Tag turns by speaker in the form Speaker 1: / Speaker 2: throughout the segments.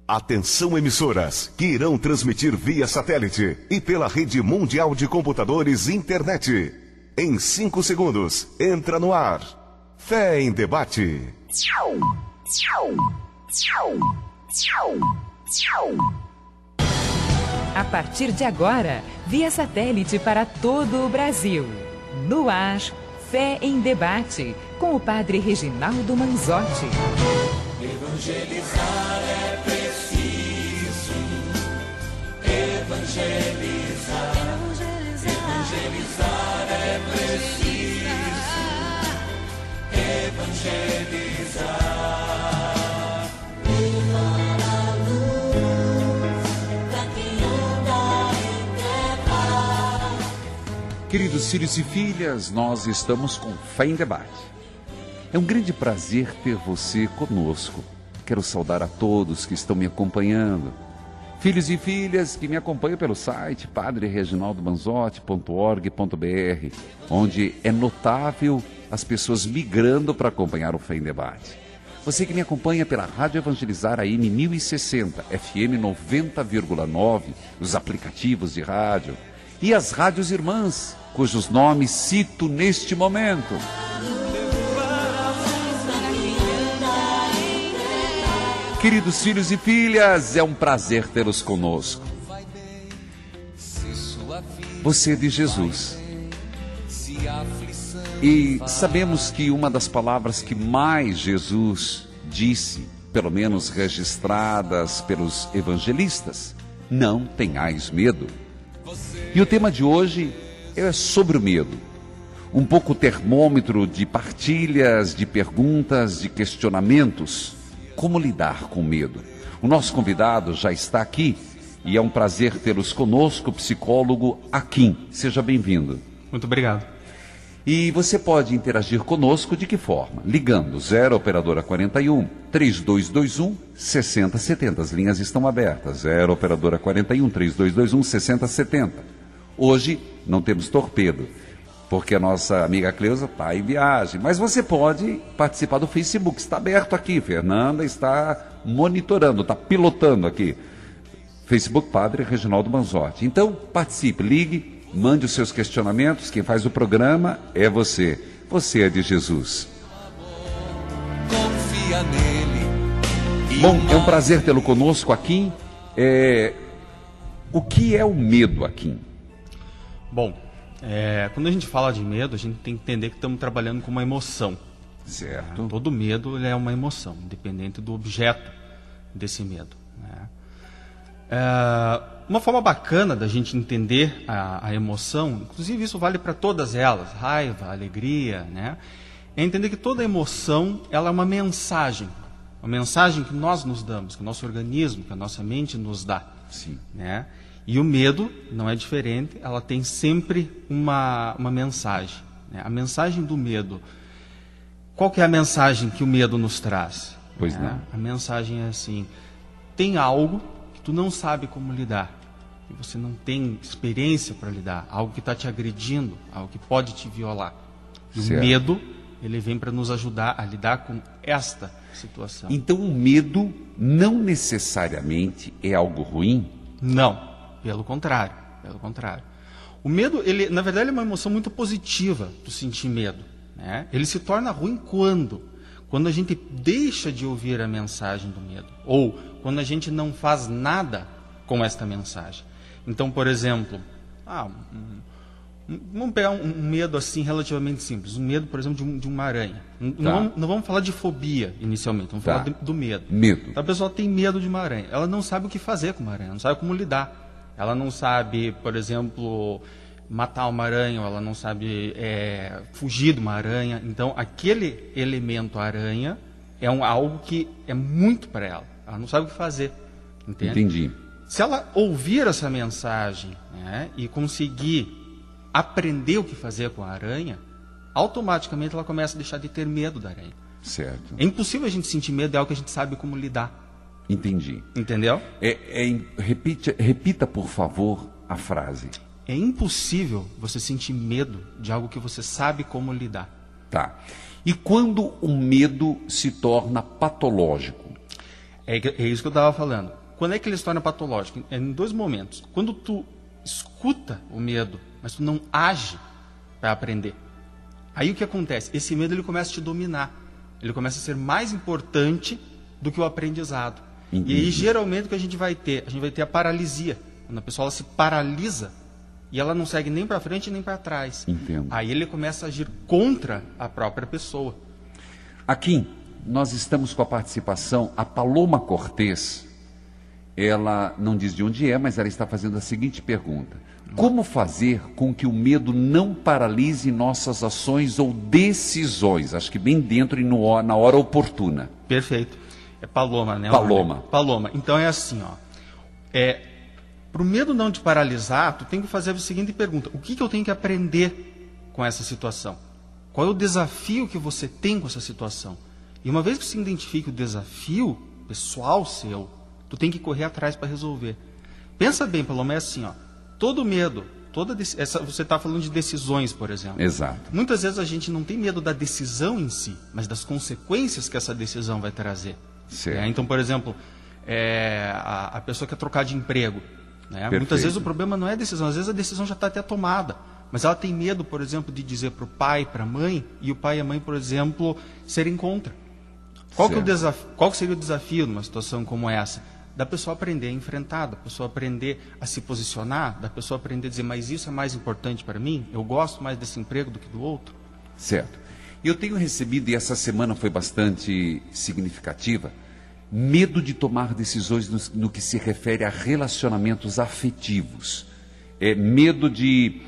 Speaker 1: Atenção emissoras, que irão transmitir via satélite e pela rede mundial de computadores internet. Em 5 segundos, entra no ar. Fé em Debate.
Speaker 2: A partir de agora, via satélite para todo o Brasil. No ar, Fé em Debate, com o padre Reginaldo Manzotti.
Speaker 3: Evangelizar é preciso. Evangelizar. Evangelizar é preciso. Evangelizar. Levar a luz pra quem anda em trevas.
Speaker 4: Queridos filhos e filhas, nós estamos com Fé em Debate. É um grande prazer ter você conosco. Quero saudar a todos que estão me acompanhando. Filhos e filhas que me acompanham pelo site padrereginaldomanzotti.org.br, onde é notável as pessoas migrando para acompanhar o Fé em Debate. Você que me acompanha pela Rádio Evangelizar AM 1060, FM 90,9, os aplicativos de rádio e as rádios irmãs, cujos nomes cito neste momento. Queridos filhos e filhas, é um prazer tê-los conosco. Você é de Jesus. E sabemos que uma das palavras que mais Jesus disse, pelo menos registradas pelos evangelistas, não tenhais medo. E o tema de hoje é sobre o medo. Um pouco termômetro de partilhas, de perguntas, de questionamentos. Como lidar com medo? O nosso convidado já está aqui e é um prazer tê-los conosco, o psicólogo Akin. Seja bem-vindo.
Speaker 5: Muito obrigado.
Speaker 4: E você pode interagir conosco de que forma? Ligando 0 operadora 41 3221 6070. As linhas estão abertas. 0 operadora 41 3221 6070. Hoje não temos torpedo, porque a nossa amiga Cleusa está em viagem. Mas você pode participar do Facebook, está aberto aqui. Fernanda está monitorando, está pilotando aqui. Facebook Padre Reginaldo Manzotti. Então participe, ligue, mande os seus questionamentos. Quem faz o programa é você. Você é de Jesus.
Speaker 3: Confia nele.
Speaker 4: Bom, é um prazer tê-lo conosco aqui. O que é o medo, Akin?
Speaker 5: Bom, quando a gente fala de medo, a gente tem que entender que estamos trabalhando com uma emoção.
Speaker 4: Certo.
Speaker 5: Todo medo ele é uma emoção, independente do objeto desse medo. Uma forma bacana da gente entender a emoção, inclusive isso vale para todas elas, raiva, alegria, é entender que toda emoção ela é uma mensagem que nós nos damos, que o nosso organismo, que a nossa mente nos dá.
Speaker 4: Sim.
Speaker 5: E o medo não é diferente, ela tem sempre uma mensagem. A mensagem do medo. Qual que é a mensagem que o medo nos traz?
Speaker 4: Pois não.
Speaker 5: A mensagem é assim: tem algo que tu não sabe como lidar, que você não tem experiência para lidar, algo que está te agredindo, algo que pode te violar. E
Speaker 4: certo.
Speaker 5: O medo, ele vem para nos ajudar a lidar com esta situação.
Speaker 4: Então o medo não necessariamente é algo ruim?
Speaker 5: Não. Pelo contrário. O medo, ele, na verdade, é uma emoção muito positiva, tu sentir medo. Ele se torna ruim quando a gente deixa de ouvir a mensagem do medo, ou quando a gente não faz nada com esta mensagem. Então, por exemplo, vamos pegar um medo assim relativamente simples, um medo, por exemplo, de uma aranha. Não vamos falar de fobia inicialmente, vamos falar do medo. Então, a pessoa tem medo de uma aranha, ela não sabe o que fazer com uma aranha, não sabe como lidar. Ela não sabe, por exemplo, matar uma aranha, ou ela não sabe fugir de uma aranha. Então, aquele elemento aranha é algo que é muito para ela. Ela não sabe o que fazer. Entende?
Speaker 4: Entendi.
Speaker 5: Se ela ouvir essa mensagem e conseguir aprender o que fazer com a aranha, automaticamente ela começa a deixar de ter medo da aranha.
Speaker 4: Certo.
Speaker 5: É impossível a gente sentir medo de algo que a gente sabe como lidar.
Speaker 4: Entendi.
Speaker 5: Entendeu?
Speaker 4: Repita, por favor, a frase.
Speaker 5: É impossível você sentir medo de algo que você sabe como lidar.
Speaker 4: Tá. E quando o medo se torna patológico?
Speaker 5: É isso que eu estava falando. quando é que ele se torna patológico? É em 2 momentos. Quando tu escuta o medo, mas tu não age para aprender. Aí o que acontece? Esse medo ele começa a te dominar. Ele começa a ser mais importante do que o aprendizado.
Speaker 4: Entendi.
Speaker 5: E aí, geralmente, o que a gente vai ter? A gente vai ter a paralisia. Quando a pessoa ela se paralisa e ela não segue nem para frente nem para trás.
Speaker 4: Entendo.
Speaker 5: Aí ele começa a agir contra a própria pessoa.
Speaker 4: Aqui, nós estamos com a participação, a Paloma Cortês, ela não diz de onde é, mas ela está fazendo a seguinte pergunta: como fazer com que o medo não paralise nossas ações ou decisões? Acho que bem dentro e na hora oportuna.
Speaker 5: Perfeito. É Paloma, né?
Speaker 4: Paloma.
Speaker 5: Paloma. Então é assim, ó. Para o medo não te paralisar, tu tem que fazer a seguinte pergunta: o que eu tenho que aprender com essa situação? Qual é o desafio que você tem com essa situação? E uma vez que você identifique o desafio pessoal seu, tu tem que correr atrás para resolver. Pensa bem, Paloma, é assim, ó. Todo medo, você está falando de decisões, por exemplo.
Speaker 4: Exato.
Speaker 5: Muitas vezes a gente não tem medo da decisão em si, mas das consequências que essa decisão vai trazer.
Speaker 4: Certo.
Speaker 5: Então, por exemplo, a pessoa quer trocar de emprego. Né? Muitas vezes o problema não é a decisão, às vezes a decisão já está até tomada. Mas ela tem medo, por exemplo, de dizer para o pai, para a mãe, e o pai e a mãe, por exemplo, serem contra. Qual que seria o desafio numa situação como essa? Da pessoa aprender a enfrentar, da pessoa aprender a se posicionar, da pessoa aprender a dizer, mas isso é mais importante para mim? Eu gosto mais desse emprego do que do outro?
Speaker 4: Certo. Eu tenho recebido, e essa semana foi bastante significativa, medo de tomar decisões no que se refere a relacionamentos afetivos. Medo de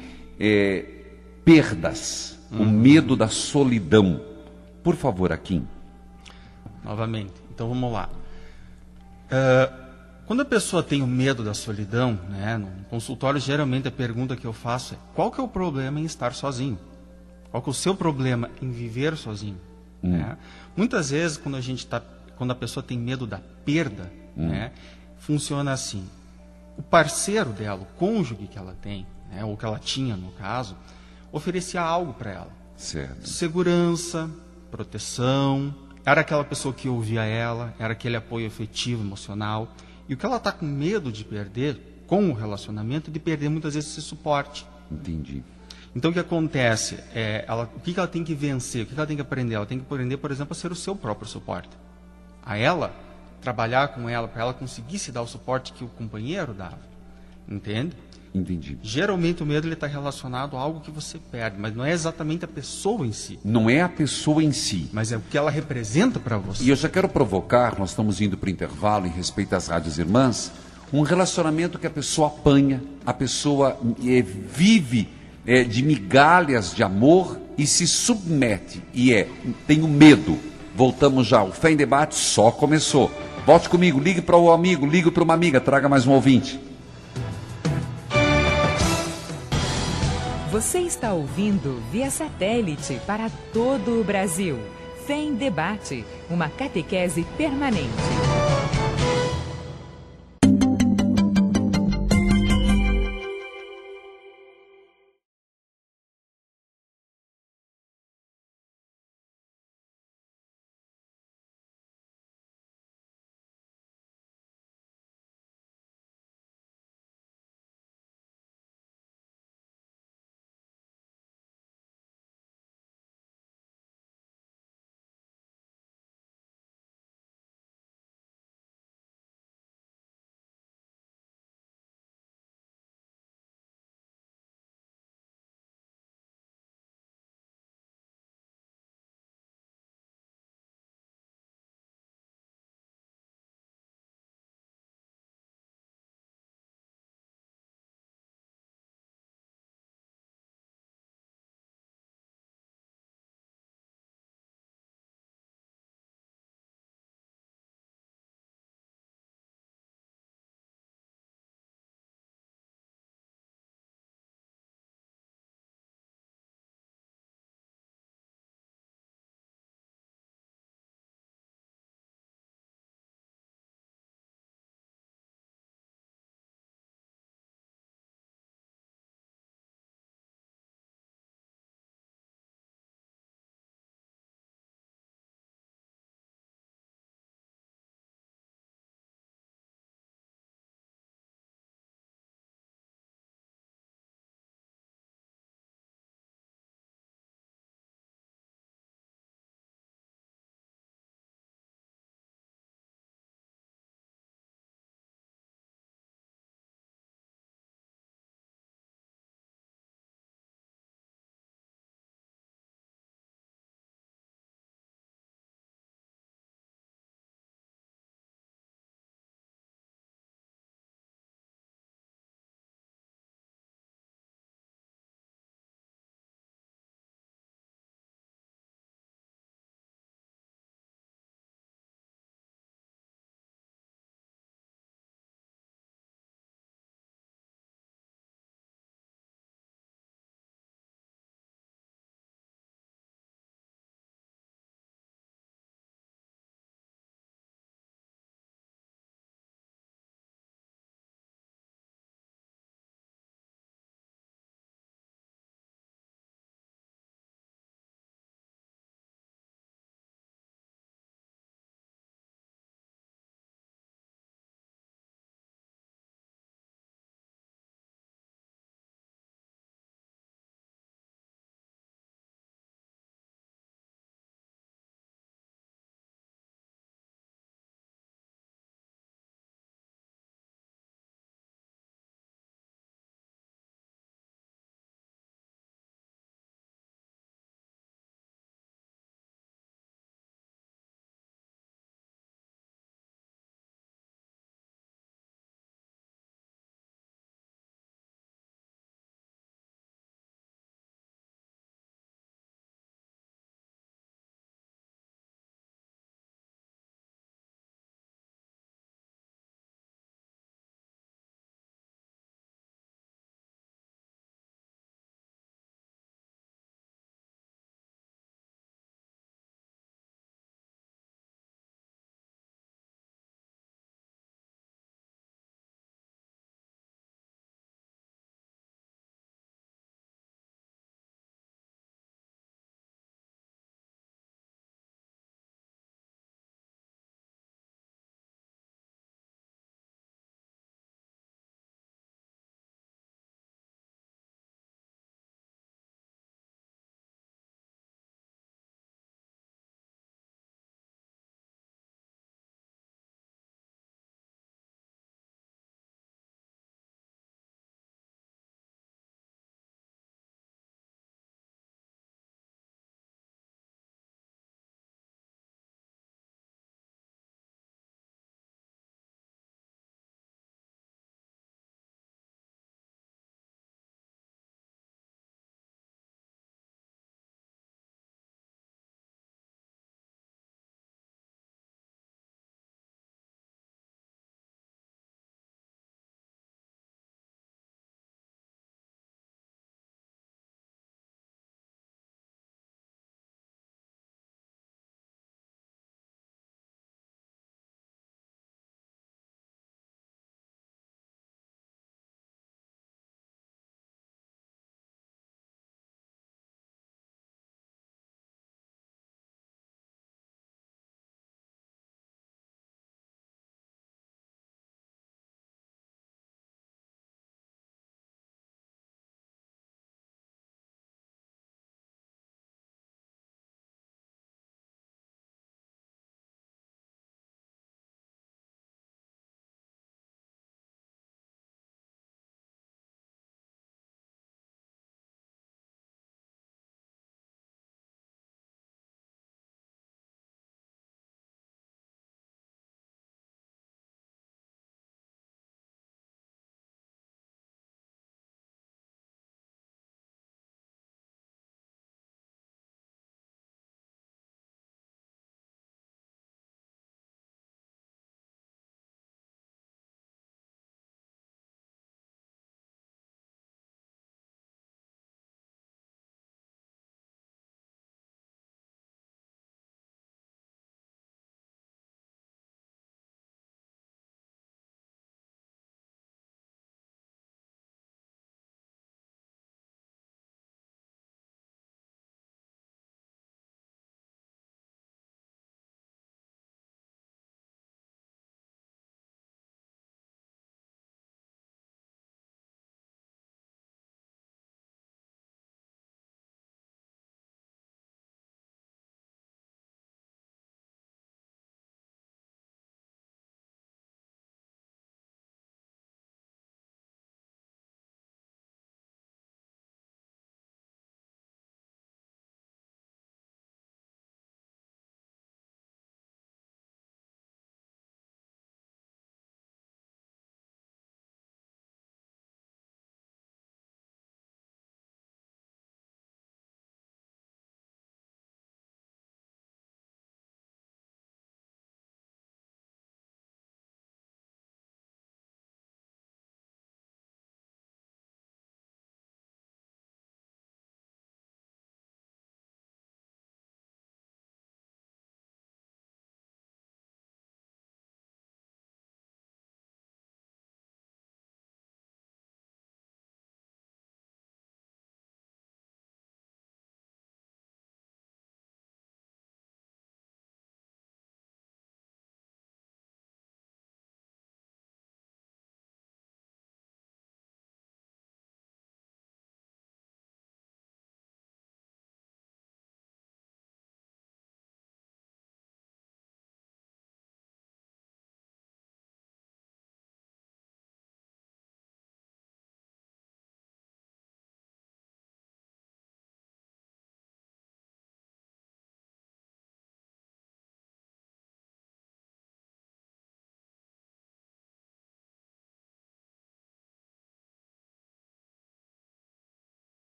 Speaker 4: perdas, o medo da solidão. Por favor, Akin.
Speaker 5: Novamente, então vamos lá. Quando a pessoa tem o medo da solidão, né, no consultório, geralmente a pergunta que eu faço é: qual que é o problema em estar sozinho? Qual que é o seu problema em viver sozinho? Né? Muitas vezes, quando a pessoa tem medo da perda, né, funciona assim: o parceiro dela, o cônjuge que ela tem, né, ou que ela tinha no caso, oferecia algo para ela.
Speaker 4: Certo.
Speaker 5: Segurança, proteção, era aquela pessoa que ouvia ela, era aquele apoio afetivo, emocional. E o que ela está com medo de perder com o relacionamento é de perder muitas vezes esse suporte.
Speaker 4: Entendi.
Speaker 5: Então o que acontece? O que ela tem que vencer? O que ela tem que aprender? Ela tem que aprender, por exemplo, a ser o seu próprio suporte. A ela, trabalhar com ela, para ela conseguir se dar o suporte que o companheiro dava. Entende?
Speaker 4: Entendi.
Speaker 5: Geralmente o medo está relacionado a algo que você perde, mas não é exatamente a pessoa em si.
Speaker 4: Não é a pessoa em si.
Speaker 5: Mas é o que ela representa para você.
Speaker 4: E eu já quero provocar, nós estamos indo para o intervalo em respeito às rádios irmãs, um relacionamento que a pessoa apanha, a pessoa vive de migalhas de amor e se submete tem o medo. Voltamos já, o Fé em Debate só começou. Volte comigo, ligue para o amigo, ligue para uma amiga, traga mais um ouvinte.
Speaker 2: Você está ouvindo via satélite para todo o Brasil. Fé em Debate, uma catequese permanente.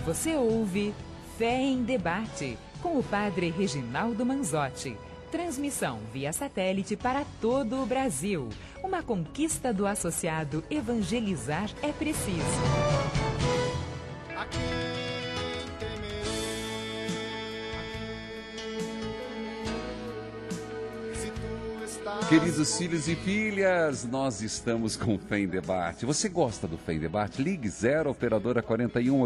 Speaker 2: Você ouve Fé em Debate, com o padre Reginaldo Manzotti. Transmissão via satélite para todo o Brasil. Uma conquista do associado Evangelizar é Preciso.
Speaker 4: Queridos filhos e filhas, nós estamos com Fé em Debate. Você gosta do Fé em Debate? Ligue 0 operadora 41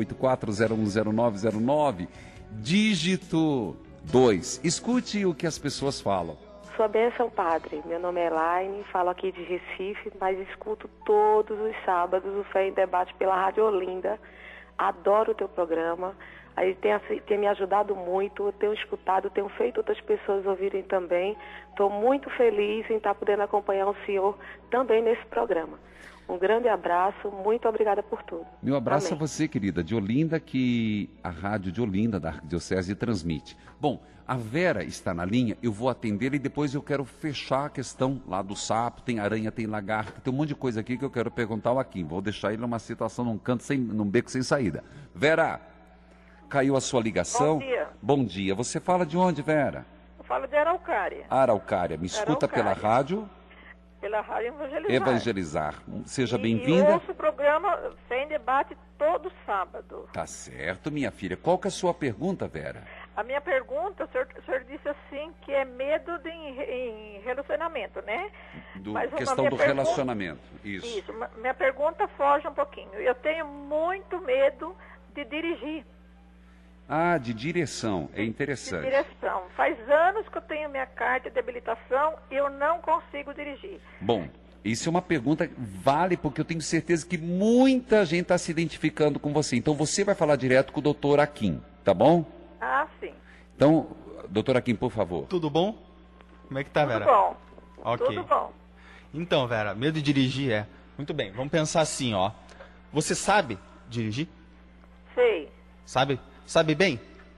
Speaker 4: 84010909, dígito 2. Escute o que as pessoas falam.
Speaker 6: Sua bênção, padre. Meu nome é Elaine, falo aqui de Recife, mas escuto todos os sábados o Fé em Debate pela Rádio Olinda. Adoro o teu programa. Aí tem me ajudado muito, eu tenho escutado, tenho feito outras pessoas ouvirem também. Estou muito feliz em estar podendo acompanhar o senhor também nesse programa. Um grande abraço, muito obrigada por tudo.
Speaker 4: Meu abraço
Speaker 6: Amém.
Speaker 4: a você, querida, de Olinda, que a rádio de Olinda, da Arquidiocese, transmite. Bom, a Vera está na linha, eu vou atender e depois eu quero fechar a questão lá do sapo, tem aranha, tem lagarta, tem um monte de coisa aqui que eu quero perguntar ao Aquim. Vou deixar ele numa situação, num canto, num beco sem saída. Vera, caiu a sua ligação.
Speaker 7: Bom dia.
Speaker 4: Bom dia. Você fala de onde, Vera?
Speaker 7: Eu falo de Araucária.
Speaker 4: Araucária. Me escuta pela rádio?
Speaker 7: Pela Rádio Evangelizar.
Speaker 4: Evangelizar. Seja
Speaker 7: E
Speaker 4: bem-vinda.
Speaker 7: ouço o programa Fé em Debate todo sábado.
Speaker 4: Tá certo, minha filha. Qual que é a sua pergunta, Vera?
Speaker 7: A minha pergunta, o senhor disse assim, que é medo em relacionamento, né?
Speaker 4: Questão do relacionamento. Isso.
Speaker 7: Isso. Minha pergunta foge um pouquinho. Eu tenho muito medo de dirigir.
Speaker 4: Ah, de direção. É interessante.
Speaker 7: De direção. Faz anos que eu tenho minha carta de habilitação e eu não consigo dirigir.
Speaker 4: Bom, isso é uma pergunta que vale, porque eu tenho certeza que muita gente está se identificando com você. Então você vai falar direto com o doutor Aquim, tá bom?
Speaker 7: Ah, sim.
Speaker 4: Então, doutor Aquim, por favor.
Speaker 5: Tudo bom? Como é que tá, Vera?
Speaker 7: Tudo bom.
Speaker 5: Ok.
Speaker 7: Tudo bom.
Speaker 5: Então, Vera, medo de dirigir é... Muito bem, vamos pensar assim, ó. Você sabe dirigir?
Speaker 7: Sei.
Speaker 5: Sabe bem?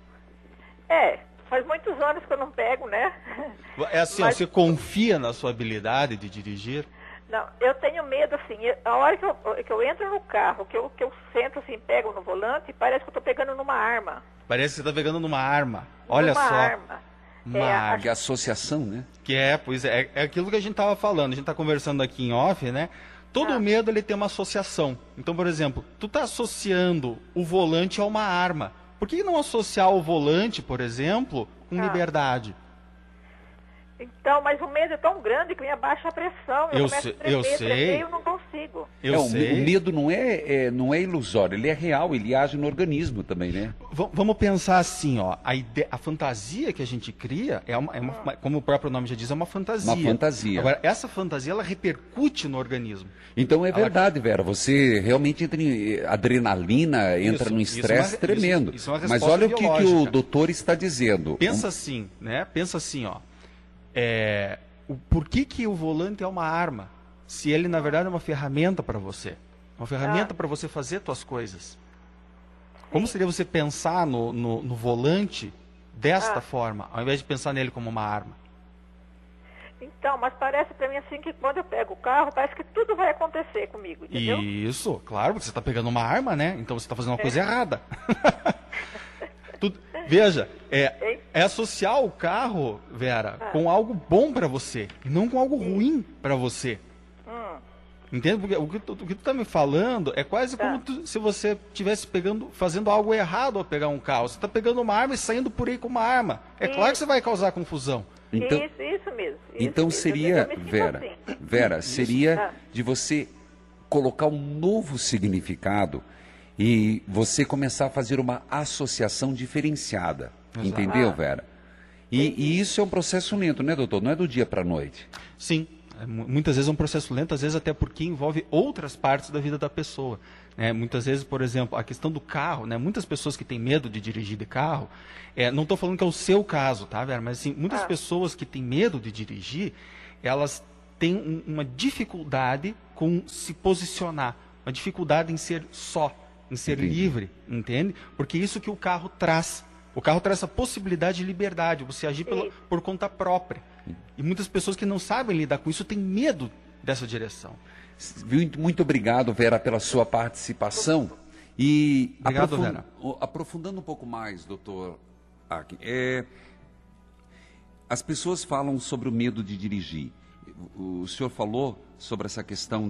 Speaker 7: Faz muitos anos que eu não pego, né?
Speaker 5: É assim, ó, você confia na sua habilidade de dirigir?
Speaker 7: Não, eu tenho medo, assim, a hora que eu entro no carro, que eu sento assim, pego no volante, parece que eu tô pegando numa arma.
Speaker 5: Parece que você tá pegando numa arma. Olha só.
Speaker 7: Arma.
Speaker 5: Uma arma.
Speaker 4: Que associação, né?
Speaker 5: Pois é aquilo que a gente tava falando, a gente tá conversando aqui em off, né? Todo medo, ele tem uma associação. Então, por exemplo, tu tá associando o volante a uma arma. Por que não associar o volante, por exemplo, com liberdade?
Speaker 7: Então, mas o medo é tão grande que me abaixa a pressão. Eu começo a tremer, eu não consigo.
Speaker 4: O medo não é ilusório, ele é real, ele age no organismo também, né?
Speaker 5: Vamos pensar assim, ó, a fantasia que a gente cria como o próprio nome já diz, é uma fantasia.
Speaker 4: Uma fantasia.
Speaker 5: Agora, essa fantasia, ela repercute no organismo.
Speaker 4: Então é verdade, Vera, você realmente entra em adrenalina, entra num estresse tremendo.
Speaker 5: Isso é uma
Speaker 4: Mas
Speaker 5: resposta
Speaker 4: olha o que o doutor está dizendo.
Speaker 5: Pensa assim, né? Pensa assim, ó. Por que o volante é uma arma? Se ele, na verdade, é uma ferramenta para você. Uma ferramenta para você fazer suas coisas. Como seria você pensar no volante desta forma, ao invés de pensar nele como uma arma?
Speaker 7: Então, mas parece para mim assim que quando eu pego o carro, parece que tudo vai acontecer comigo, entendeu?
Speaker 5: Isso, claro, porque você está pegando uma arma, né? Então você está fazendo uma coisa errada. Veja, é associar o carro, Vera, com algo bom para você, e não com algo ruim para você. Entende? Porque o que tu está me falando é quase como se você estivesse fazendo algo errado ao pegar um carro. Você está pegando uma arma e saindo por aí com uma arma. É claro que você vai causar confusão.
Speaker 7: Então, isso mesmo.
Speaker 4: Então seria, Vera,
Speaker 7: assim.
Speaker 4: seria de você colocar um novo significado e você começar a fazer uma associação diferenciada. Exato. Entendeu, Vera? E isso é um processo lento, né, doutor? Não é do dia para a noite.
Speaker 5: Sim. Muitas vezes é um processo lento, às vezes até porque envolve outras partes da vida da pessoa. Muitas vezes, por exemplo, a questão do carro, né? Muitas pessoas que têm medo de dirigir de carro, não estou falando que é o seu caso, tá, Vera? Mas assim, muitas pessoas que têm medo de dirigir, elas têm uma dificuldade com se posicionar, uma dificuldade em ser só, em ser livre, entende? Porque isso que o carro traz. O carro traz essa possibilidade de liberdade, você agir por conta própria. E muitas pessoas que não sabem lidar com isso têm medo dessa direção.
Speaker 4: Muito obrigado, Vera, pela sua participação. E
Speaker 5: obrigado, Vera.
Speaker 4: Aprofundando um pouco mais, doutor Akin, as pessoas falam sobre o medo de dirigir. O senhor falou sobre essa questão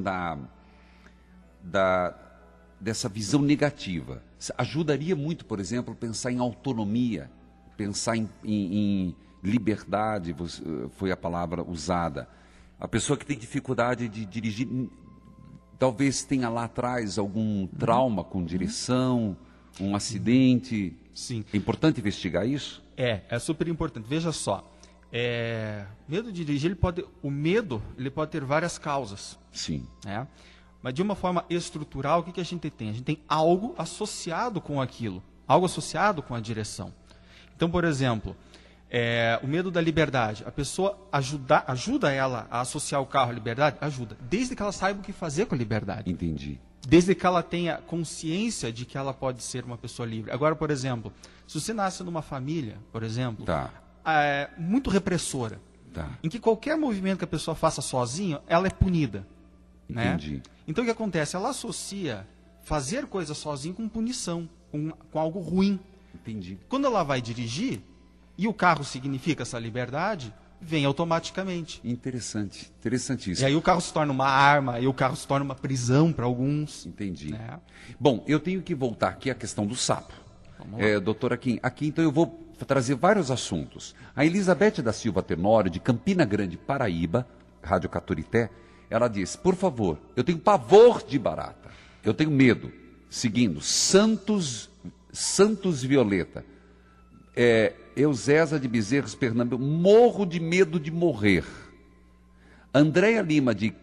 Speaker 4: dessa visão negativa. Ajudaria muito, por exemplo, pensar em autonomia, pensar em liberdade, foi a palavra usada. A pessoa que tem dificuldade de dirigir, talvez tenha lá atrás algum trauma com direção, um acidente.
Speaker 5: Sim.
Speaker 4: É importante investigar isso?
Speaker 5: É super importante. Veja só, medo de dirigir, o medo pode ter várias causas.
Speaker 4: Sim.
Speaker 5: Né? Mas de uma forma estrutural, o que a gente tem? A gente tem algo associado com aquilo, algo associado com a direção. Então, por exemplo, o medo da liberdade. A pessoa ajuda ela a associar o carro à liberdade? Ajuda. Desde que ela saiba o que fazer com a liberdade.
Speaker 4: Entendi.
Speaker 5: Desde que ela tenha consciência de que ela pode ser uma pessoa livre. Agora, por exemplo, se você nasce numa família, por exemplo, muito repressora, em que qualquer movimento que a pessoa faça sozinha, ela é punida.
Speaker 4: Entendi.
Speaker 5: Né? Então, o que acontece? Ela associa fazer coisa sozinha com punição, com algo ruim.
Speaker 4: Entendi.
Speaker 5: Quando ela vai dirigir, e o carro significa essa liberdade, vem automaticamente.
Speaker 4: Interessante, interessantíssimo.
Speaker 5: E aí o carro se torna uma arma, e o carro se torna uma prisão para alguns.
Speaker 4: Entendi.
Speaker 5: Né?
Speaker 4: Bom, eu tenho que voltar aqui à questão do sapo. Doutor Akin, aqui então eu vou trazer vários assuntos. A Elizabeth da Silva Tenório, de Campina Grande, Paraíba, Rádio Caturité, ela diz, por favor, eu tenho pavor de barata, eu tenho medo. Seguindo, Santos Violeta, Eusésia de Bezerros, Pernambuco, morro de medo de morrer. Andréia Lima, de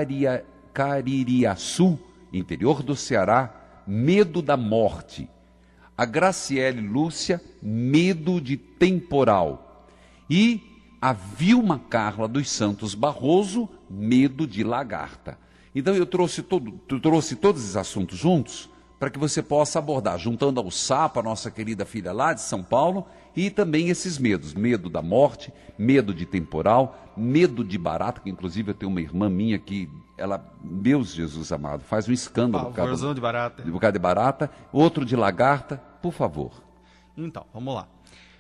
Speaker 4: Caririaçu, interior do Ceará, medo da morte. A Graciele Lúcia, medo de temporal. E a Vilma Carla dos Santos Barroso, medo de lagarta. Então eu trouxe todos esses assuntos juntos para que você possa abordar, juntando ao sapo, a nossa querida filha lá de São Paulo, e também esses medos, medo da morte, medo de temporal, medo de barata, que inclusive eu tenho uma irmã minha que, Deus Jesus amado, faz um escândalo por causa de barata, outro de lagarta, por favor.
Speaker 5: Então, vamos lá.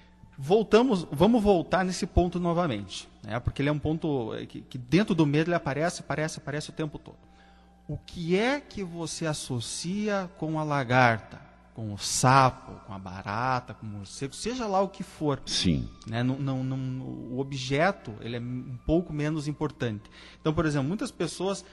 Speaker 5: Vamos voltar nesse ponto novamente, né? Porque ele é um ponto que dentro do medo ele aparece o tempo todo. O que é que você associa com a lagarta, com o sapo, com a barata, com o morcego, seja lá o que for?
Speaker 4: Sim.
Speaker 5: Né? O objeto ele é um pouco menos importante. Então, por exemplo, muitas pessoas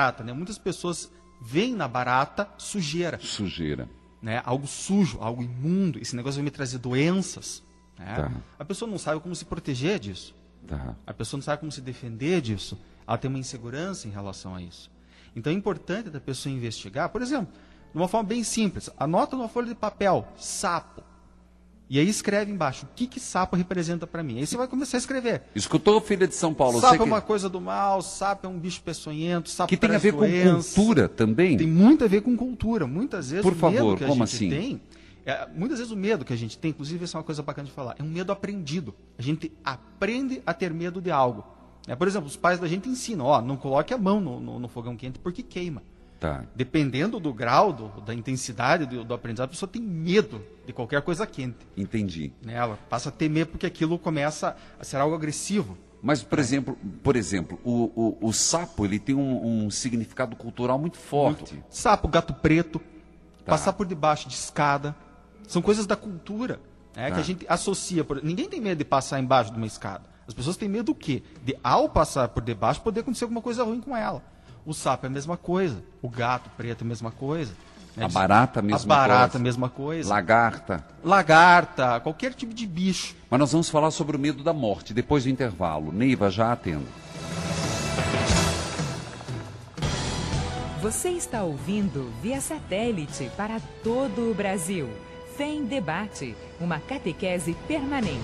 Speaker 5: veem na barata sujeira. Né? Algo sujo, algo imundo. Esse negócio vai me trazer doenças. Né? A pessoa não sabe como se proteger disso. A pessoa não sabe como se defender disso. Ela tem uma insegurança em relação a isso. Então é importante da pessoa investigar, por exemplo, de uma forma bem simples, anota numa folha de papel, sapo. E aí escreve embaixo, o que sapo representa para mim? Aí você vai começar a escrever.
Speaker 4: Escutou, filha de São Paulo?
Speaker 5: Sapo é uma coisa do mal, sapo é um bicho peçonhento, sapo
Speaker 4: que tem a ver
Speaker 5: doença.
Speaker 4: Com cultura também?
Speaker 5: Tem muito a ver com cultura. Muitas vezes
Speaker 4: por favor,
Speaker 5: medo que a
Speaker 4: como
Speaker 5: gente
Speaker 4: assim?
Speaker 5: tem... muitas vezes o medo que a gente tem, inclusive isso é uma coisa bacana de falar, é um medo aprendido. A gente aprende a ter medo de algo. Por exemplo, os pais da gente ensinam, não coloque a mão no fogão quente porque queima. Dependendo do grau, da intensidade do aprendizado, a pessoa tem medo de qualquer coisa quente.
Speaker 4: Entendi.
Speaker 5: Ela passa a temer porque aquilo começa a ser algo agressivo.
Speaker 4: Mas, por exemplo, o sapo ele tem um significado cultural muito forte.
Speaker 5: Sapo, gato preto, passar por debaixo de escada, são coisas da cultura que a gente associa. Ninguém tem medo de passar embaixo de uma escada. As pessoas têm medo do quê? De, ao passar por debaixo, poder acontecer alguma coisa ruim com ela. O sapo é a mesma coisa. O gato preto é a mesma coisa.
Speaker 4: A barata,
Speaker 5: a mesma coisa.
Speaker 4: Lagarta,
Speaker 5: qualquer tipo de bicho.
Speaker 4: Mas nós vamos falar sobre o medo da morte depois do intervalo. Neiva, já atendo.
Speaker 2: Você está ouvindo via satélite para todo o Brasil. Fé em Debate, uma catequese permanente.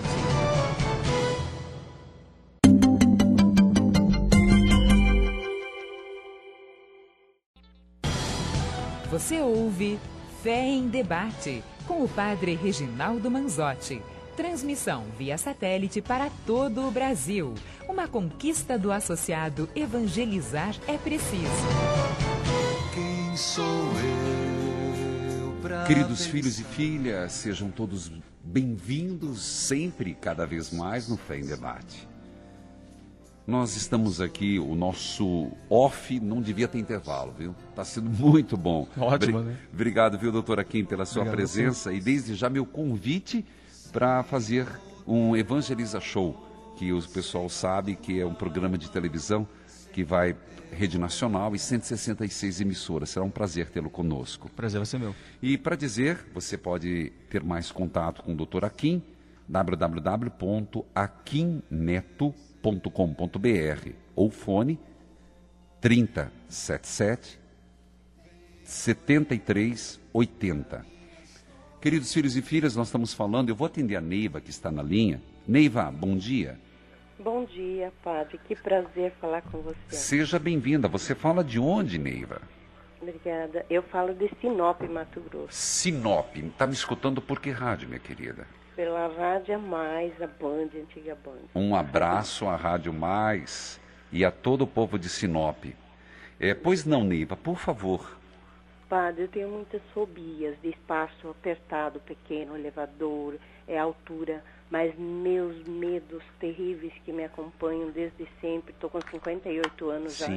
Speaker 2: Você ouve Fé em Debate, com o padre Reginaldo Manzotti. Transmissão via satélite para todo o Brasil. Uma conquista do associado Evangelizar é Preciso.
Speaker 3: Quem sou eu
Speaker 4: Queridos filhos e filhas, sejam todos bem-vindos sempre, cada vez mais, no Fé em Debate. Nós estamos aqui, o nosso off não devia ter intervalo, viu? Está sendo muito bom.
Speaker 5: Ótimo, né?
Speaker 4: Obrigado, viu, doutora Kim, pela sua presença e desde já meu convite para fazer um Evangeliza Show, que o pessoal sabe que é um programa de televisão que vai rede nacional e 166 emissoras. Será um prazer tê-lo conosco.
Speaker 5: Prazer vai ser meu.
Speaker 4: E para dizer, você pode ter mais contato com o Dr. Akin, www.akinneto.com.br ou fone 3077 7380. Queridos filhos e filhas, nós estamos falando, eu vou atender a Neiva que está na linha. Neiva, bom dia.
Speaker 6: Bom dia, padre. Que prazer falar com você.
Speaker 4: Seja bem-vinda. Você fala de onde, Neiva?
Speaker 6: Obrigada. Eu falo de Sinop, Mato Grosso.
Speaker 4: Sinop. Está me escutando por que rádio, minha querida?
Speaker 6: Pela Rádio Mais, a Band, a antiga Band.
Speaker 4: Um abraço à Rádio Mais e a todo o povo de Sinop. Pois não, Neiva, por favor.
Speaker 6: Padre, eu tenho muitas fobias de espaço apertado, pequeno, elevador, altura, mas meus medos terríveis que me acompanham desde sempre, estou com 58 anos já,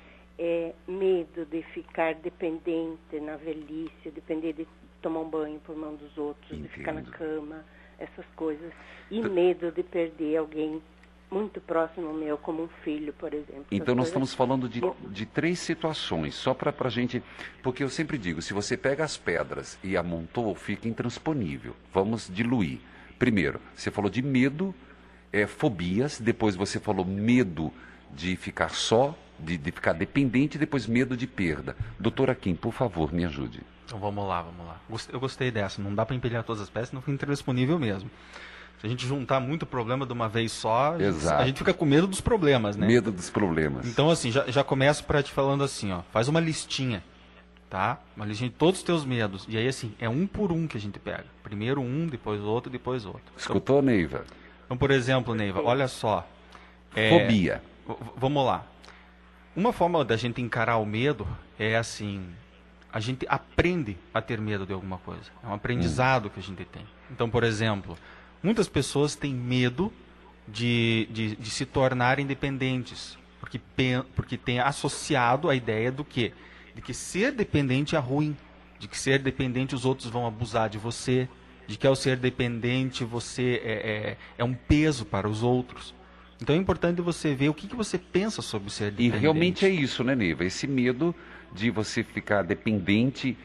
Speaker 6: medo de ficar dependente na velhice, depender de tomar um banho por mão dos outros,
Speaker 4: Entendo.
Speaker 6: de ficar na cama, essas coisas, e medo de perder alguém muito próximo meu, como um filho, por exemplo.
Speaker 4: Então nós estamos falando de três situações, só para a gente... Porque eu sempre digo, se você pega as pedras e amontou, fica intransponível. Vamos diluir. Primeiro, você falou de medo, fobias, depois você falou medo de ficar só, de ficar dependente, depois medo de perda. Doutora Kim, por favor, me ajude.
Speaker 5: Então vamos lá. Eu gostei dessa, não dá para empilhar todas as peças, não fica intransponível mesmo. Se a gente juntar muito problema de uma vez só,
Speaker 4: Exato.
Speaker 5: a gente fica com medo dos problemas, né?
Speaker 4: Medo dos problemas.
Speaker 5: Então, assim, já começo para te falando assim, ó, faz uma listinha, tá? Uma listinha de todos os teus medos. E aí, assim, é um por um que a gente pega. Primeiro um, depois outro, depois outro.
Speaker 4: Escutou, Neiva?
Speaker 5: Então, por exemplo, Neiva, olha só.
Speaker 4: Fobia.
Speaker 5: Vamos lá. Uma forma da gente encarar o medo é assim, a gente aprende a ter medo de alguma coisa. É um aprendizado que a gente tem. Então, por exemplo... Muitas pessoas têm medo de se tornarem dependentes, porque tem associado a ideia do quê? De que ser dependente é ruim, de que ser dependente os outros vão abusar de você, de que ao ser dependente você é um peso para os outros. Então é importante você ver o que você pensa sobre ser dependente.
Speaker 4: E realmente é isso, né, Neiva? Esse medo de você ficar dependente,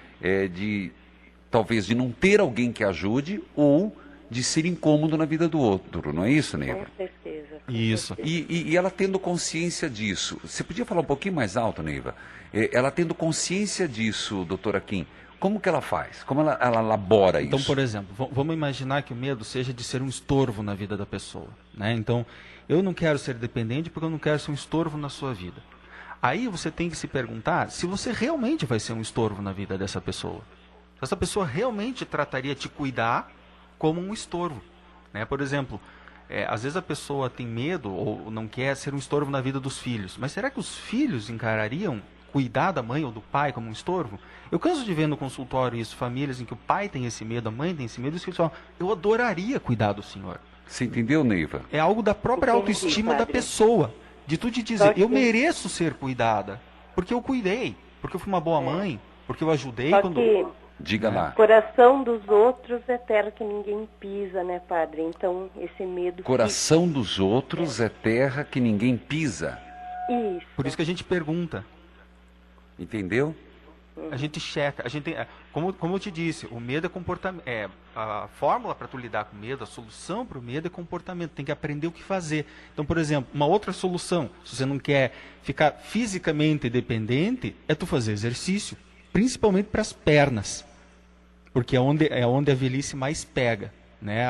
Speaker 4: talvez de não ter alguém que ajude ou... de ser incômodo na vida do outro, não é isso, Neiva?
Speaker 6: Com certeza.
Speaker 5: Isso.
Speaker 4: E ela tendo consciência disso, você podia falar um pouquinho mais alto, Neiva? Ela tendo consciência disso, doutora Kim, como que ela faz? Como ela elabora isso?
Speaker 5: Então, por exemplo, vamos imaginar que o medo seja de ser um estorvo na vida da pessoa, né? Então, eu não quero ser dependente porque eu não quero ser um estorvo na sua vida. Aí você tem que se perguntar se você realmente vai ser um estorvo na vida dessa pessoa. Se essa pessoa realmente trataria de te cuidar como um estorvo, né? Por exemplo, às vezes a pessoa tem medo ou não quer ser um estorvo na vida dos filhos, mas será que os filhos encarariam cuidar da mãe ou do pai como um estorvo? Eu canso de ver no consultório isso, famílias em que o pai tem esse medo, a mãe tem esse medo, e os filhos falam, eu adoraria cuidar do senhor.
Speaker 4: Você entendeu, Neiva?
Speaker 5: É algo da própria autoestima da pessoa, de tu te dizer, eu mereço ser cuidada, porque eu cuidei, porque eu fui uma boa mãe, porque eu ajudei quando...
Speaker 4: Diga lá.
Speaker 6: Coração dos outros é terra que ninguém pisa, né, padre? Então, esse medo...
Speaker 4: Coração dos outros é terra que ninguém pisa.
Speaker 6: Isso.
Speaker 5: Por isso que a gente pergunta.
Speaker 4: Entendeu?
Speaker 5: A gente checa. Como eu te disse, o medo é comportamento. A fórmula para tu lidar com medo, a solução para o medo é comportamento. Tem que aprender o que fazer. Então, por exemplo, uma outra solução, se você não quer ficar fisicamente dependente, é tu fazer exercício, principalmente para as pernas. Porque é onde a velhice mais pega, né?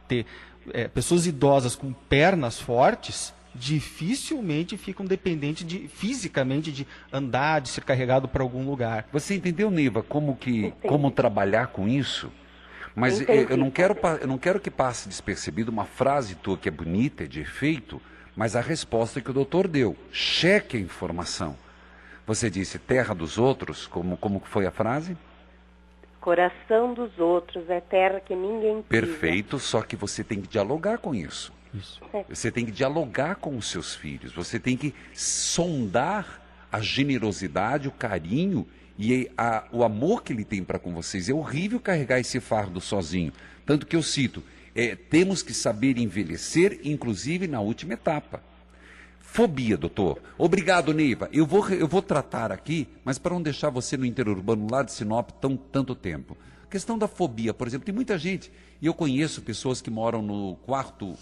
Speaker 5: Pessoas idosas com pernas fortes dificilmente ficam dependentes fisicamente de andar, de ser carregado para algum lugar.
Speaker 4: Você entendeu, Neiva, como trabalhar com isso? Mas eu não quero que passe despercebido uma frase tua que é bonita, é de efeito, mas a resposta que o doutor deu. Cheque a informação. Você disse terra dos outros, como foi a frase?
Speaker 6: Coração dos outros é terra que ninguém pisa.
Speaker 4: Perfeito, só que você tem que dialogar com isso. Você tem que dialogar com os seus filhos, você tem que sondar a generosidade, o carinho e o amor que ele tem para com vocês. É horrível carregar esse fardo sozinho. Tanto que eu cito, temos que saber envelhecer, inclusive na última etapa. Fobia, doutor. Obrigado, Neiva. Eu vou tratar aqui, mas para não deixar você no interurbano lá de Sinop tanto tempo. A questão da fobia, por exemplo, tem muita gente, e eu conheço pessoas que moram no quarto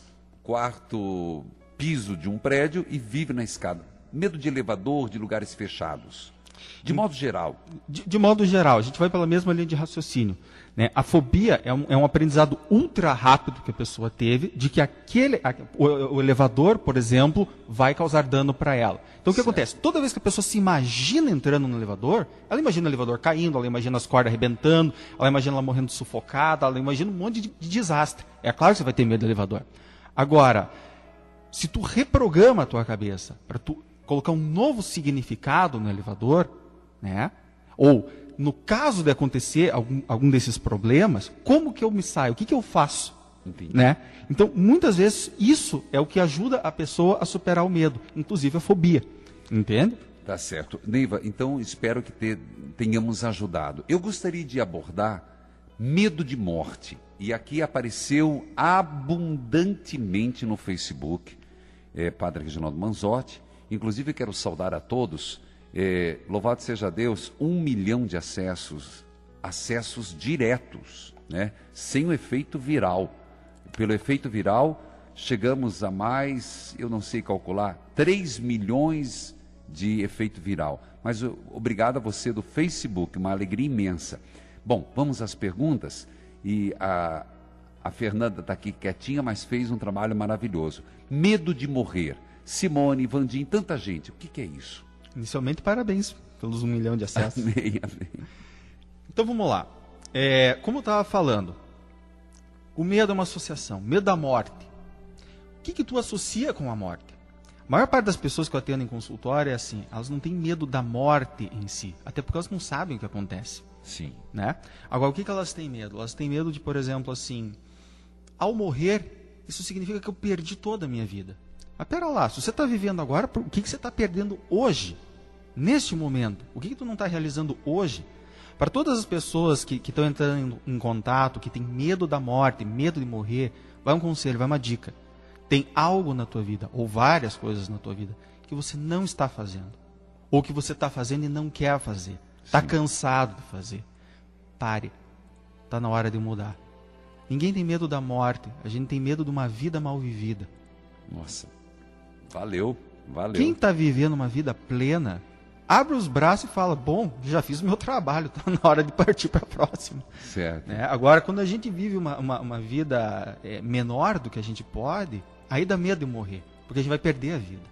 Speaker 4: piso de um prédio e vivem na escada. Medo de elevador, de lugares fechados. De modo geral.
Speaker 5: De modo geral, a gente vai pela mesma linha de raciocínio. Né? A fobia é um aprendizado ultra rápido que a pessoa teve de que o elevador, por exemplo, vai causar dano para ela. Então o que acontece? Toda vez que a pessoa se imagina entrando no elevador, ela imagina o elevador caindo, ela imagina as cordas arrebentando, ela imagina ela morrendo sufocada, ela imagina um monte de desastre. É claro que você vai ter medo do elevador. Agora, se tu reprograma a tua cabeça para tu colocar um novo significado no elevador, né? Ou, no caso de acontecer algum desses problemas, como que eu me saio? O que eu faço? Né? Então, muitas vezes, isso é o que ajuda a pessoa a superar o medo, inclusive a fobia. Entende?
Speaker 4: Tá certo. Neiva, então espero que tenhamos ajudado. Eu gostaria de abordar medo de morte. E aqui apareceu abundantemente no Facebook, Padre Reginaldo Manzotti. Inclusive, quero saudar a todos. Louvado seja Deus, 1 milhão de acessos diretos, né? Sem o efeito viral. Pelo efeito viral, chegamos a mais, eu não sei calcular, 3 milhões de efeito viral. Mas obrigado a você do Facebook, uma alegria imensa. Bom, vamos às perguntas. E a Fernanda está aqui quietinha, mas fez um trabalho maravilhoso. Medo de morrer. Simone, Vandim, tanta gente. O que é isso?
Speaker 5: Inicialmente, parabéns pelos 1 milhão de acessos.
Speaker 4: Amém, amém.
Speaker 5: Então vamos lá. Como eu estava falando, o medo é uma associação. Medo da morte. O que tu associa com a morte? A maior parte das pessoas que eu atendo em consultório é assim, elas não têm medo da morte em si, até porque elas não sabem o que acontece.
Speaker 4: Sim.
Speaker 5: Né? Agora, o que elas têm medo? Elas têm medo de, por exemplo, assim, ao morrer, isso significa que eu perdi toda a minha vida. Mas pera lá, se você está vivendo agora, o que você está perdendo hoje? Neste momento? O que tu não está realizando hoje? Para todas as pessoas que estão entrando em contato, que têm medo da morte, medo de morrer, vai um conselho, vai uma dica. Tem algo na tua vida, ou várias coisas na tua vida, que você não está fazendo. Ou que você está fazendo e não quer fazer. Está cansado de fazer. Pare. Está na hora de mudar. Ninguém tem medo da morte. A gente tem medo de uma vida mal vivida.
Speaker 4: Nossa. Valeu.
Speaker 5: Quem está vivendo uma vida plena, abre os braços e fala, bom, já fiz o meu trabalho, está na hora de partir para a próxima.
Speaker 4: Certo.
Speaker 5: Agora, quando a gente vive uma vida menor do que a gente pode, aí dá medo de morrer, porque a gente vai perder a vida.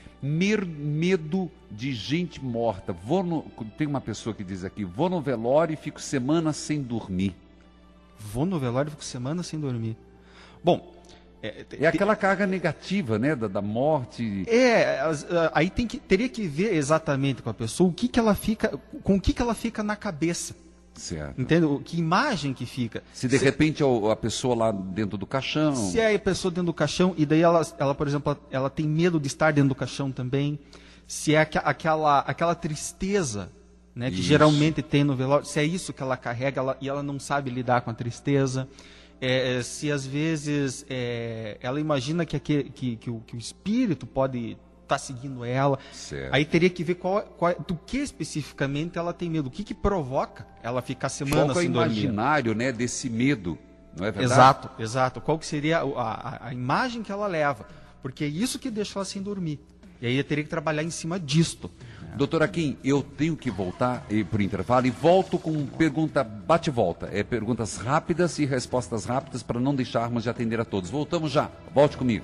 Speaker 4: Medo de gente morta. Tem uma pessoa que diz aqui, vou no velório e fico semanas sem dormir.
Speaker 5: Vou no velório e fico semanas sem dormir. Bom...
Speaker 4: aquela carga negativa, né, da morte.
Speaker 5: Aí teria que ver exatamente com a pessoa com o que ela fica na cabeça.
Speaker 4: Certo.
Speaker 5: Entende? Que imagem que fica.
Speaker 4: Se de repente a pessoa lá dentro do caixão.
Speaker 5: Se é a pessoa dentro do caixão, e daí ela, por exemplo, ela tem medo de estar dentro do caixão também. Se é aquela tristeza, né, que geralmente tem no velório, se é isso que ela carrega e ela não sabe lidar com a tristeza. Se às vezes ela imagina que o espírito pode estar seguindo ela,
Speaker 4: certo.
Speaker 5: Aí teria que ver do que especificamente ela tem medo, o que provoca ela ficar semanas sem dormir.
Speaker 4: Qual é o imaginário, né, desse medo, não é verdade?
Speaker 5: Exato. Qual que seria a imagem que ela leva? Porque é isso que deixa ela sem dormir. E aí eu teria que trabalhar em cima disto.
Speaker 4: Doutora Kim, eu tenho que voltar para o intervalo e volto com pergunta bate-volta. Perguntas rápidas e respostas rápidas para não deixarmos de atender a todos. Voltamos já. Volte comigo.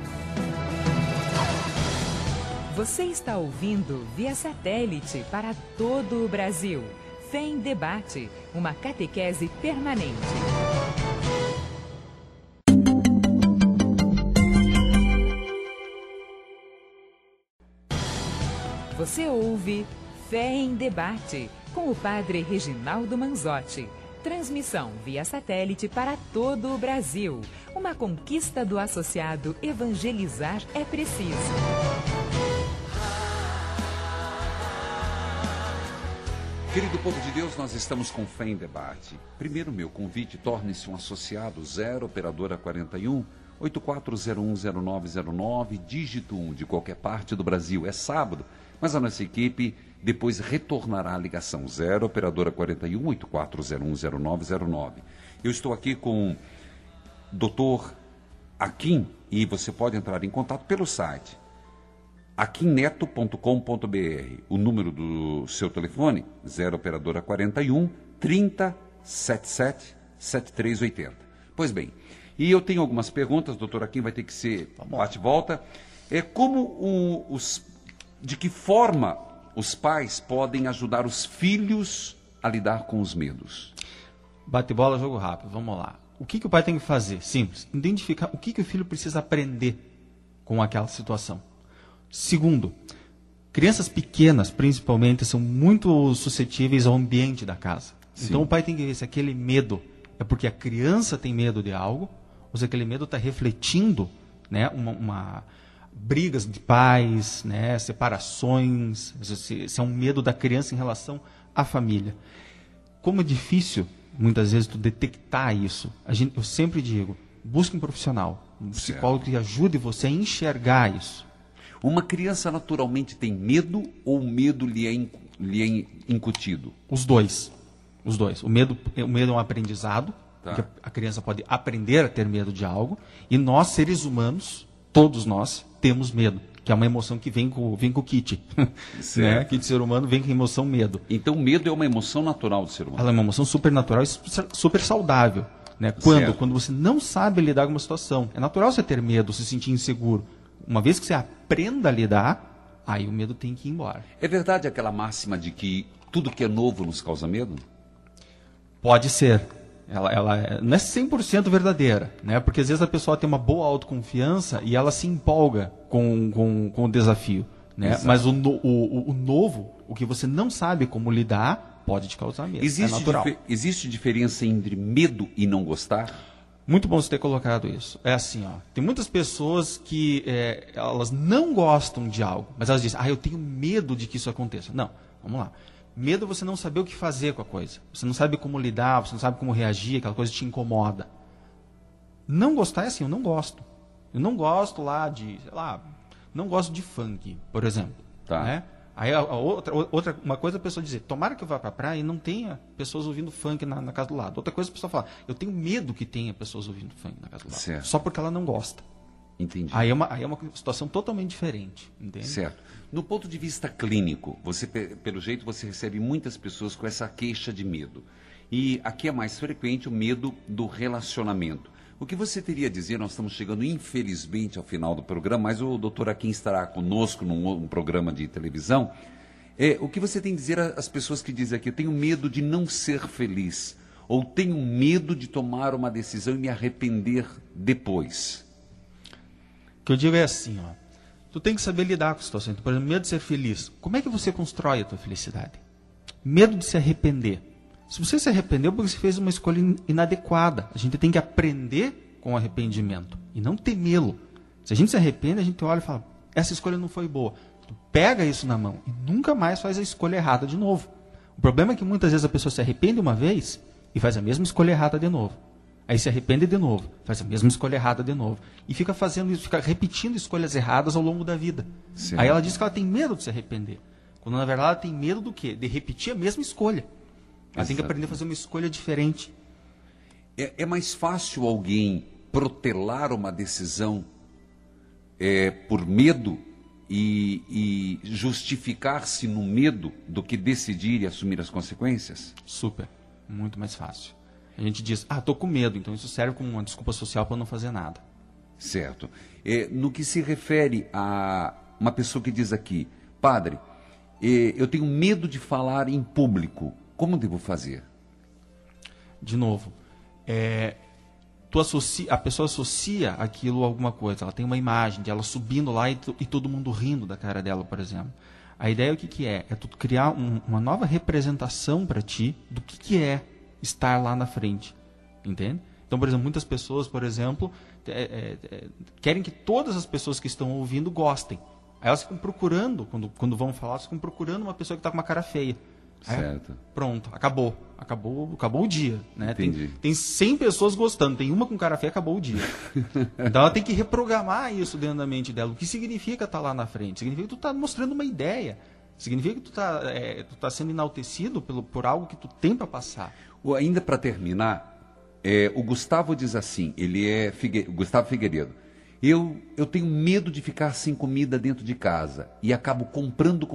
Speaker 2: Você está ouvindo via satélite para todo o Brasil. Fé em Debate, uma catequese permanente. Você ouve Fé em Debate, com o Padre Reginaldo Manzotti. Transmissão via satélite para todo o Brasil. Uma conquista do associado Evangelizar é Preciso.
Speaker 4: Querido povo de Deus, nós estamos com Fé em Debate. Primeiro, meu convite, torne-se um associado 0 operadora 41 84010909, dígito 1 de qualquer parte do Brasil. É sábado, mas a nossa equipe depois retornará a ligação 0 operadora 41 84010909. Eu estou aqui com Dr. Akin e você pode entrar em contato pelo site aquinneto.com.br. O número do seu telefone, 0 operadora 41 3077 7380. Pois bem, e eu tenho algumas perguntas, doutor Akin vai ter que ser bate-volta. De que forma os pais podem ajudar os filhos a lidar com os medos?
Speaker 5: Bate-bola, jogo rápido, vamos lá. O que o pai tem que fazer? Simples, identificar o que o filho precisa aprender com aquela situação. Segundo, crianças pequenas, principalmente, são muito suscetíveis ao ambiente da casa. Sim. Então o pai tem que ver se aquele medo é porque a criança tem medo de algo, ou se aquele medo está refletindo, né, brigas de pais, né, separações, se é um medo da criança em relação à família. Como é difícil, muitas vezes, tu detectar isso, eu sempre digo, busque um profissional, um psicólogo que ajude você a enxergar isso.
Speaker 4: Uma criança naturalmente tem medo ou o medo lhe é incutido?
Speaker 5: Os dois. O medo é um aprendizado, tá. Que a criança pode aprender a ter medo de algo, e nós, seres humanos, todos nós, temos medo, que é uma emoção que vem com o kit. Né? Kit ser humano vem com a emoção medo.
Speaker 4: Então o medo é uma emoção natural do ser humano?
Speaker 5: Ela é uma emoção super natural e super saudável. Né? Quando você não sabe lidar com uma situação, é natural você ter medo, se sentir inseguro. Uma vez que você aprenda a lidar, aí o medo tem que ir embora.
Speaker 4: É verdade aquela máxima de que tudo que é novo nos causa medo?
Speaker 5: Pode ser. Ela não é 100% verdadeira, né? Porque às vezes a pessoa tem uma boa autoconfiança e ela se empolga com o desafio. Né? Mas o novo, o que você não sabe como lidar, pode te causar medo. É natural.
Speaker 4: Existe diferença entre medo e não gostar?
Speaker 5: Muito bom você ter colocado isso. É assim, ó, tem muitas pessoas que elas não gostam de algo, mas elas dizem, eu tenho medo de que isso aconteça. Não, vamos lá. Medo é você não saber o que fazer com a coisa. Você não sabe como lidar, você não sabe como reagir, aquela coisa te incomoda. Não gostar é assim, eu não gosto. Eu não gosto não gosto de funk, por exemplo.
Speaker 4: Tá.
Speaker 5: Né? Aí uma coisa a pessoa dizer, tomara que eu vá para a praia e não tenha pessoas ouvindo funk na casa do lado. Outra coisa a pessoa falar, eu tenho medo que tenha pessoas ouvindo funk na casa do lado.
Speaker 4: Certo.
Speaker 5: Só porque ela não gosta.
Speaker 4: Entendi.
Speaker 5: Aí é uma situação totalmente diferente. Entende?
Speaker 4: Certo. No ponto de vista clínico, pelo jeito você recebe muitas pessoas com essa queixa de medo. E aqui é mais frequente o medo do relacionamento. O que você teria a dizer, nós estamos chegando infelizmente ao final do programa, mas o doutor Akin estará conosco num programa de televisão. O que você tem a dizer às pessoas que dizem aqui, eu tenho medo de não ser feliz, ou tenho medo de tomar uma decisão e me arrepender depois?
Speaker 5: O que eu digo é assim, ó, tu tem que saber lidar com a situação. Por exemplo, medo de ser feliz. Como é que você constrói a tua felicidade? Medo de se arrepender. Se você se arrependeu porque você fez uma escolha inadequada, a gente tem que aprender com o arrependimento e não temê-lo. Se a gente se arrepende, a gente olha e fala, essa escolha não foi boa. Tu pega isso na mão e nunca mais faz a escolha errada de novo. O problema é que muitas vezes a pessoa se arrepende uma vez e faz a mesma escolha errada de novo. Aí se arrepende de novo, faz a mesma escolha errada de novo. E fica fazendo isso, fica repetindo escolhas erradas ao longo da vida. Sim. Aí ela diz que ela tem medo de se arrepender. Quando na verdade ela tem medo do quê? De repetir a mesma escolha. Ela tem que aprender a fazer uma escolha diferente.
Speaker 4: É mais fácil alguém protelar uma decisão por medo e justificar-se no medo do que decidir e assumir as consequências?
Speaker 5: Super. Muito mais fácil. A gente diz, estou com medo, então isso serve como uma desculpa social para não fazer nada.
Speaker 4: Certo. No que se refere a uma pessoa que diz aqui, padre, eu tenho medo de falar em público, como devo fazer?
Speaker 5: De novo, a pessoa associa aquilo a alguma coisa, ela tem uma imagem de ela subindo lá e todo mundo rindo da cara dela, por exemplo. A ideia o que é? É tu criar uma nova representação para ti do que é estar lá na frente, entende? Então, por exemplo, muitas pessoas, por exemplo, querem que todas as pessoas que estão ouvindo gostem. Aí elas ficam procurando, quando vão falar, elas ficam procurando uma pessoa que está com uma cara feia.
Speaker 4: Certo.
Speaker 5: Aí, pronto, acabou o dia, né? Tem 100 pessoas gostando, tem uma com cara feia, acabou o dia. Então ela tem que reprogramar isso dentro da mente dela. O que significa estar lá na frente? Significa que tu está mostrando uma ideia. Significa que tu tá sendo enaltecido por algo que tu tem para passar.
Speaker 4: Ainda para terminar, o Gustavo diz assim, ele é Gustavo Figueiredo. Eu tenho medo de ficar sem comida dentro de casa e acabo comprando.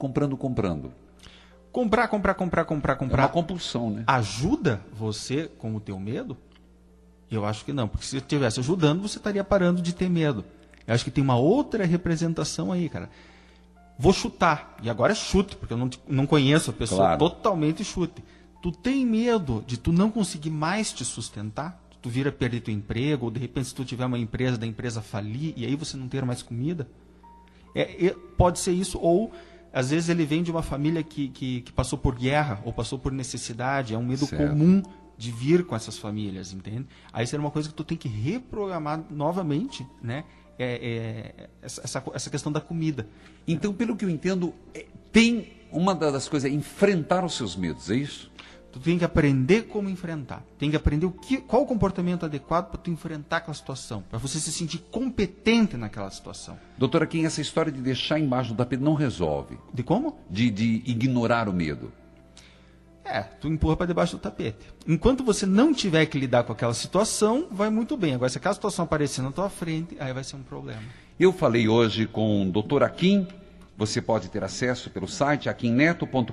Speaker 4: Comprar. É uma compulsão, né?
Speaker 5: Ajuda você com o teu medo? Eu acho que não, porque se estivesse ajudando, você estaria parando de ter medo. Eu acho que tem uma outra representação aí, cara. Vou chutar, e agora é chute, porque eu não conheço a pessoa, claro. Totalmente chute. Tu tem medo de tu não conseguir mais te sustentar? Tu vir a perder teu emprego, ou de repente se tu tiver uma empresa, da empresa falir, e aí você não ter mais comida? Pode ser isso, ou às vezes ele vem de uma família que passou por guerra, ou passou por necessidade, é um medo comum de vir com essas famílias, entende? Aí será uma coisa que tu tem que reprogramar novamente, né? Essa questão da comida.
Speaker 4: Então, pelo que eu entendo, tem uma das coisas é enfrentar os seus medos, é isso?
Speaker 5: Tu tem que aprender como enfrentar. Tem que aprender qual o comportamento adequado para tu enfrentar aquela situação, para você se sentir competente naquela situação.
Speaker 4: Doutora Kim, essa história de deixar embaixo do tapete não resolve.
Speaker 5: De como?
Speaker 4: De ignorar o medo.
Speaker 5: Tu empurra para debaixo do tapete. Enquanto você não tiver que lidar com aquela situação, vai muito bem. Agora, se aquela situação aparecer na tua frente, aí vai ser um problema.
Speaker 4: Eu falei hoje com o Dr. Kim. Você pode ter acesso pelo site aquimneto.com.br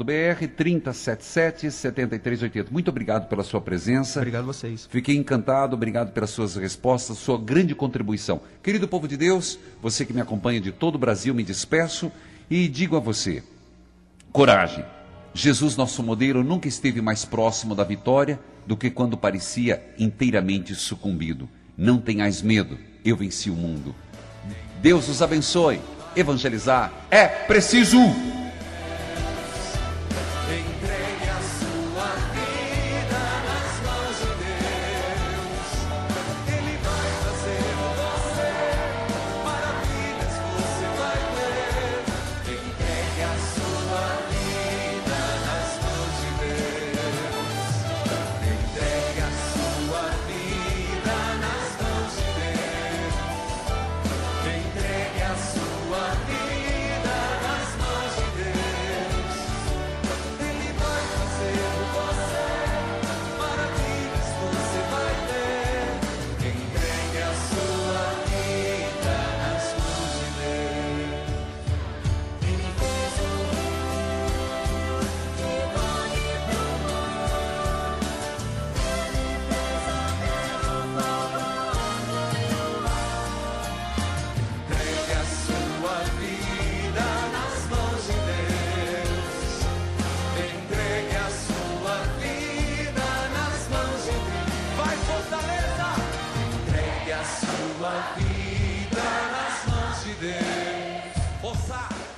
Speaker 4: 3077-7380. Muito obrigado pela sua presença.
Speaker 5: Obrigado a vocês.
Speaker 4: Fiquei encantado, obrigado pelas suas respostas, sua grande contribuição. Querido povo de Deus, você que me acompanha de todo o Brasil, me despeço e digo a você, coragem. Jesus, nosso modelo, nunca esteve mais próximo da vitória do que quando parecia inteiramente sucumbido. Não tenhais medo, eu venci o mundo. Deus os abençoe. Evangelizar é preciso.
Speaker 3: Entregue a sua vida nas mãos de Deus. Ele vai fazer você maravilhas, você vai ver. Entregue a sua vida nas mãos de Deus. Entregue a sua vida nas mãos de Deus. Entregue a sua vida nas mãos de Deus. Ele vai fazer você maravilhas, você vai ver. Entregue a sua vida nas mãos de Deus. Ele fez o rio que corre pro mar. Ele fez a terra, o fogo e o ar. Entregue a sua vida nas mãos de Deus. Entregue a sua vida nas mãos de Deus. Vai, fortaleza! Entregue a sua vida nas mãos de Deus. Força!